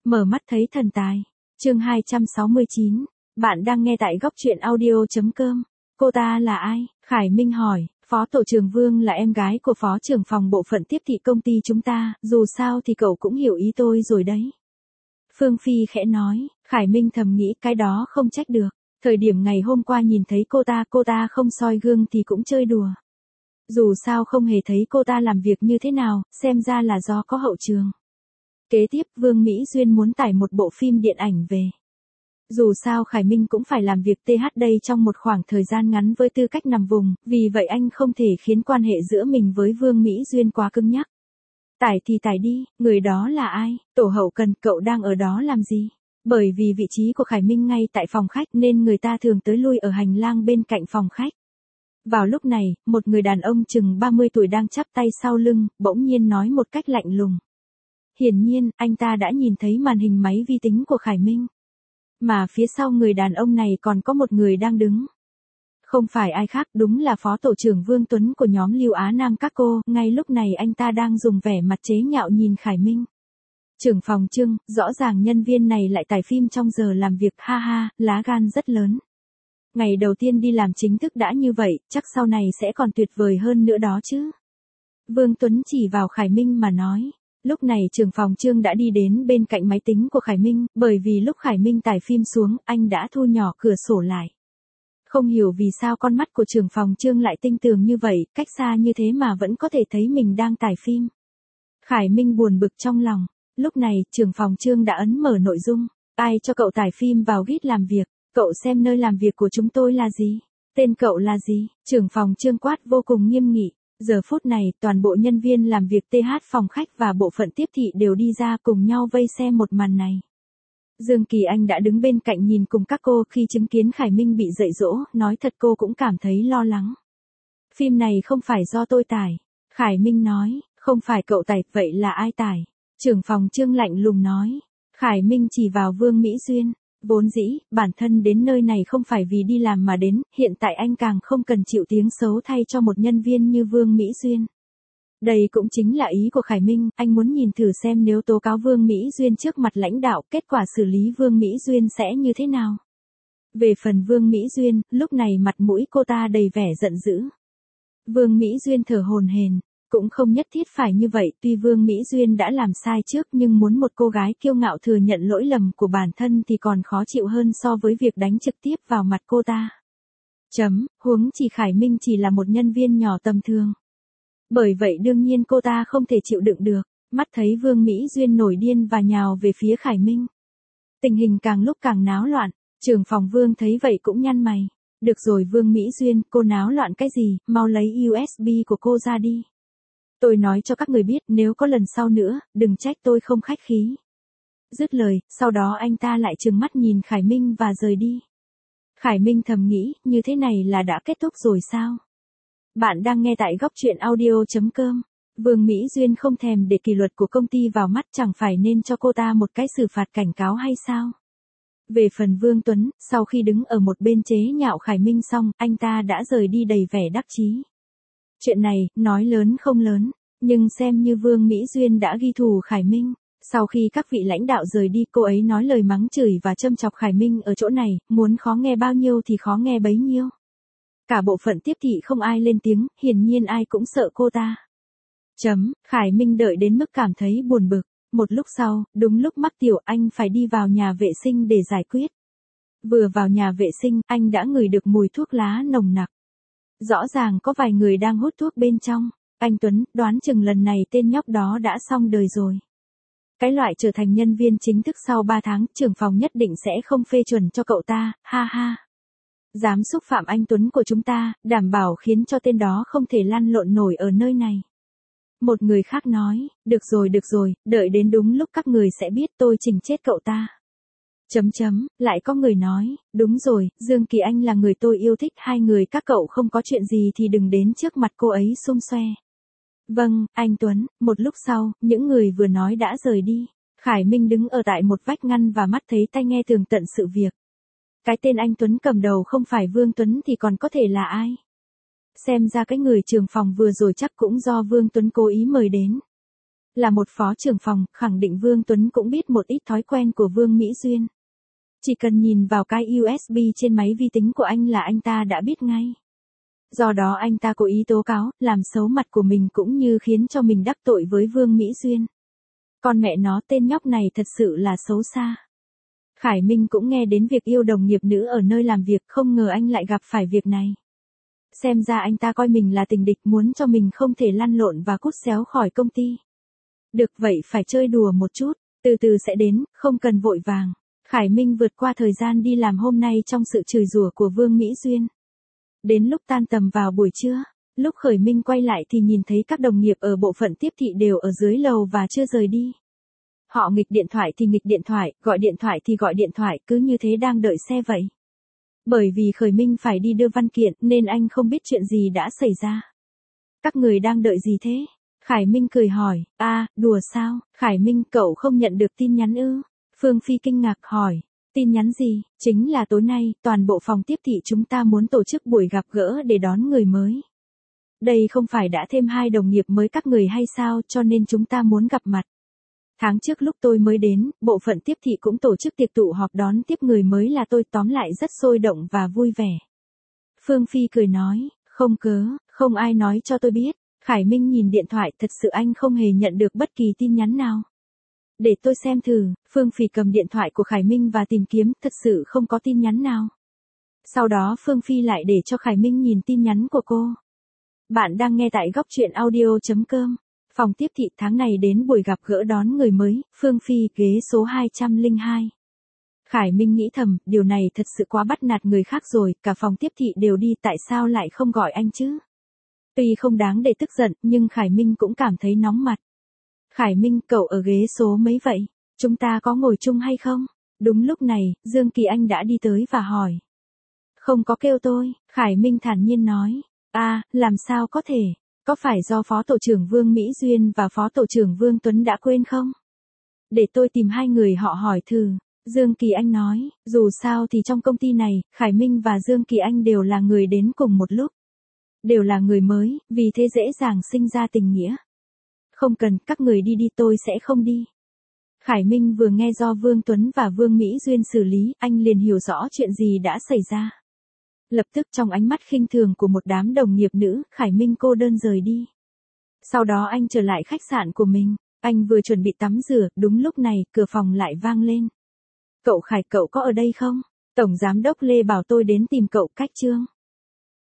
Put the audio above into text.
Mở mắt thấy thần tài. Chương 269. Bạn đang nghe tại góc truyện audio.com. Cô ta là ai? Khải Minh hỏi. Phó tổ trưởng Vương là em gái của phó trưởng phòng bộ phận tiếp thị công ty chúng ta, dù sao thì cậu cũng hiểu ý tôi rồi đấy. Phương Phi khẽ nói. Khải Minh thầm nghĩ cái đó không trách được. Thời điểm ngày hôm qua nhìn thấy cô ta không soi gương thì cũng chơi đùa. Dù sao không hề thấy cô ta làm việc như thế nào, xem ra là do có hậu trường. Kế tiếp Vương Mỹ Duyên muốn tải một bộ phim điện ảnh về. Dù sao Khải Minh cũng phải làm việc TH đây trong một khoảng thời gian ngắn với tư cách nằm vùng, vì vậy anh không thể khiến quan hệ giữa mình với Vương Mỹ Duyên quá cứng nhắc. Tải thì tải đi, người đó là ai? Tổ hậu cần, cậu đang ở đó làm gì? Bởi vì vị trí của Khải Minh ngay tại phòng khách nên người ta thường tới lui ở hành lang bên cạnh phòng khách. Vào lúc này, một người đàn ông chừng 30 tuổi đang chắp tay sau lưng, bỗng nhiên nói một cách lạnh lùng. Hiển nhiên, anh ta đã nhìn thấy màn hình máy vi tính của Khải Minh. Mà phía sau người đàn ông này còn có một người đang đứng. Không phải ai khác, đúng là phó tổ trưởng Vương Tuấn của nhóm Lưu Á Nam các cô. Ngay lúc này anh ta đang dùng vẻ mặt chế nhạo nhìn Khải Minh. Trưởng phòng Trương, rõ ràng nhân viên này lại tải phim trong giờ làm việc, ha ha, lá gan rất lớn. Ngày đầu tiên đi làm chính thức đã như vậy, chắc sau này sẽ còn tuyệt vời hơn nữa đó chứ. Vương Tuấn chỉ vào Khải Minh mà nói. Lúc này trưởng phòng Trương đã đi đến bên cạnh máy tính của Khải Minh, bởi vì lúc Khải Minh tải phim xuống, anh đã thu nhỏ cửa sổ lại. Không hiểu vì sao con mắt của trưởng phòng Trương lại tinh tường như vậy, cách xa như thế mà vẫn có thể thấy mình đang tải phim. Khải Minh buồn bực trong lòng. Lúc này, trưởng phòng Trương đã ấn mở nội dung. Ai cho cậu tải phim vào git làm việc? Cậu xem nơi làm việc của chúng tôi là gì? Tên cậu là gì? Trưởng phòng Trương quát vô cùng nghiêm nghị. Giờ phút này, toàn bộ nhân viên làm việc TH phòng khách và bộ phận tiếp thị đều đi ra cùng nhau vây xem một màn này. Dương Kỳ Anh đã đứng bên cạnh nhìn cùng các cô khi chứng kiến Khải Minh bị dạy dỗ, nói thật cô cũng cảm thấy lo lắng. Phim này không phải do tôi tải. Khải Minh nói, không phải cậu tải, vậy là ai tải? Trưởng phòng Trương lạnh lùng nói. Khải Minh chỉ vào Vương Mỹ Duyên. Vốn dĩ, bản thân đến nơi này không phải vì đi làm mà đến, hiện tại anh càng không cần chịu tiếng xấu thay cho một nhân viên như Vương Mỹ Duyên. Đây cũng chính là ý của Khải Minh, anh muốn nhìn thử xem nếu tố cáo Vương Mỹ Duyên trước mặt lãnh đạo, kết quả xử lý Vương Mỹ Duyên sẽ như thế nào. Về phần Vương Mỹ Duyên, lúc này mặt mũi cô ta đầy vẻ giận dữ. Vương Mỹ Duyên thở hổn hển. Cũng không nhất thiết phải như vậy, tuy Vương Mỹ Duyên đã làm sai trước nhưng muốn một cô gái kiêu ngạo thừa nhận lỗi lầm của bản thân thì còn khó chịu hơn so với việc đánh trực tiếp vào mặt cô ta. Huống chỉ Khải Minh chỉ là một nhân viên nhỏ tầm thường. Bởi vậy đương nhiên cô ta không thể chịu đựng được, mắt thấy Vương Mỹ Duyên nổi điên và nhào về phía Khải Minh. Tình hình càng lúc càng náo loạn, trưởng phòng Vương thấy vậy cũng nhăn mày. Được rồi Vương Mỹ Duyên, cô náo loạn cái gì, mau lấy USB của cô ra đi. Tôi nói cho các người biết nếu có lần sau nữa, đừng trách tôi không khách khí. Dứt lời, sau đó anh ta lại trừng mắt nhìn Khải Minh và rời đi. Khải Minh thầm nghĩ, như thế này là đã kết thúc rồi sao? Bạn đang nghe tại góc truyện audio.com. Vương Mỹ Duyên không thèm để kỷ luật của công ty vào mắt, chẳng phải nên cho cô ta một cái xử phạt cảnh cáo hay sao? Về phần Vương Tuấn, sau khi đứng ở một bên chế nhạo Khải Minh xong, anh ta đã rời đi đầy vẻ đắc chí. Chuyện này, nói lớn không lớn, nhưng xem như Vương Mỹ Duyên đã ghi thù Khải Minh. Sau khi các vị lãnh đạo rời đi, cô ấy nói lời mắng chửi và châm chọc Khải Minh ở chỗ này, muốn khó nghe bao nhiêu thì khó nghe bấy nhiêu. Cả bộ phận tiếp thị không ai lên tiếng, hiển nhiên ai cũng sợ cô ta. Khải Minh đợi đến mức cảm thấy buồn bực. Một lúc sau, đúng lúc mắc tiểu, anh phải đi vào nhà vệ sinh để giải quyết. Vừa vào nhà vệ sinh, anh đã ngửi được mùi thuốc lá nồng nặc. Rõ ràng có vài người đang hút thuốc bên trong. Anh Tuấn, đoán chừng lần này tên nhóc đó đã xong đời rồi. Cái loại trở thành nhân viên chính thức sau 3 tháng, trưởng phòng nhất định sẽ không phê chuẩn cho cậu ta, ha ha. Dám xúc phạm anh Tuấn của chúng ta, đảm bảo khiến cho tên đó không thể lăn lộn nổi ở nơi này. Một người khác nói, được rồi, đợi đến đúng lúc các người sẽ biết tôi chỉnh chết cậu ta. Lại có người nói, đúng rồi, Dương Kỳ Anh là người tôi yêu thích, hai người các cậu không có chuyện gì thì đừng đến trước mặt cô ấy xum xoe. Vâng, anh Tuấn. Một lúc sau, những người vừa nói đã rời đi. Khải Minh đứng ở tại một vách ngăn và mắt thấy tai nghe tường tận sự việc. Cái tên anh Tuấn cầm đầu không phải Vương Tuấn thì còn có thể là ai? Xem ra cái người trưởng phòng vừa rồi chắc cũng do Vương Tuấn cố ý mời đến. Là một phó trưởng phòng, khẳng định Vương Tuấn cũng biết một ít thói quen của Vương Mỹ Duyên. Chỉ cần nhìn vào cái USB trên máy vi tính của anh là anh ta đã biết ngay. Do đó anh ta cố ý tố cáo, làm xấu mặt của mình cũng như khiến cho mình đắc tội với Vương Mỹ Duyên. Con mẹ nó, tên nhóc này thật sự là xấu xa. Khải Minh cũng nghe đến việc yêu đồng nghiệp nữ ở nơi làm việc, không ngờ anh lại gặp phải việc này. Xem ra anh ta coi mình là tình địch, muốn cho mình không thể lăn lộn và cút xéo khỏi công ty. Được vậy phải chơi đùa một chút, từ từ sẽ đến, không cần vội vàng. Khải Minh vượt qua thời gian đi làm hôm nay trong sự chửi rủa của Vương Mỹ Duyên. Đến lúc tan tầm vào buổi trưa, lúc Khải Minh quay lại thì nhìn thấy các đồng nghiệp ở bộ phận tiếp thị đều ở dưới lầu và chưa rời đi. Họ nghịch điện thoại thì nghịch điện thoại, gọi điện thoại thì gọi điện thoại, cứ như thế đang đợi xe vậy. Bởi vì Khải Minh phải đi đưa văn kiện nên anh không biết chuyện gì đã xảy ra. Các người đang đợi gì thế? Khải Minh cười hỏi, đùa sao? Khải Minh, cậu không nhận được tin nhắn ư? Phương Phi kinh ngạc hỏi, tin nhắn gì? Chính là tối nay, toàn bộ phòng tiếp thị chúng ta muốn tổ chức buổi gặp gỡ để đón người mới. Đây không phải đã thêm 2 đồng nghiệp mới các người hay sao, cho nên chúng ta muốn gặp mặt. Tháng trước lúc tôi mới đến, bộ phận tiếp thị cũng tổ chức tiệc tụ họp đón tiếp người mới là tôi, tóm lại rất sôi động và vui vẻ. Phương Phi cười nói, không ai nói cho tôi biết. Khải Minh nhìn điện thoại, thật sự anh không hề nhận được bất kỳ tin nhắn nào. Để tôi xem thử. Phương Phi cầm điện thoại của Khải Minh và tìm kiếm, thật sự không có tin nhắn nào. Sau đó Phương Phi lại để cho Khải Minh nhìn tin nhắn của cô. Bạn đang nghe tại góc truyện audio.com. Phòng tiếp thị tháng này đến buổi gặp gỡ đón người mới, Phương Phi, ghế số 202. Khải Minh nghĩ thầm, điều này thật sự quá bắt nạt người khác rồi, cả phòng tiếp thị đều đi, tại sao lại không gọi anh chứ? Tuy không đáng để tức giận, nhưng Khải Minh cũng cảm thấy nóng mặt. Khải Minh, cậu ở ghế số mấy vậy? Chúng ta có ngồi chung hay không? Đúng lúc này, Dương Kỳ Anh đã đi tới và hỏi. Không có kêu tôi, Khải Minh thản nhiên nói. Làm sao có thể? Có phải do Phó Tổ trưởng Vương Mỹ Duyên và Phó Tổ trưởng Vương Tuấn đã quên không? Để tôi tìm 2 người họ hỏi thử. Dương Kỳ Anh nói, dù sao thì trong công ty này, Khải Minh và Dương Kỳ Anh đều là người đến cùng một lúc. Đều là người mới, vì thế dễ dàng sinh ra tình nghĩa. Không cần, các người đi đi, tôi sẽ không đi. Khải Minh vừa nghe do Vương Tuấn và Vương Mỹ Duyên xử lý, anh liền hiểu rõ chuyện gì đã xảy ra. Lập tức trong ánh mắt khinh thường của một đám đồng nghiệp nữ, Khải Minh cô đơn rời đi. Sau đó anh trở lại khách sạn của mình, anh vừa chuẩn bị tắm rửa, đúng lúc này, cửa phòng lại vang lên. Cậu Khải, cậu có ở đây không? Tổng giám đốc Lê bảo tôi đến tìm cậu, Cách Trương.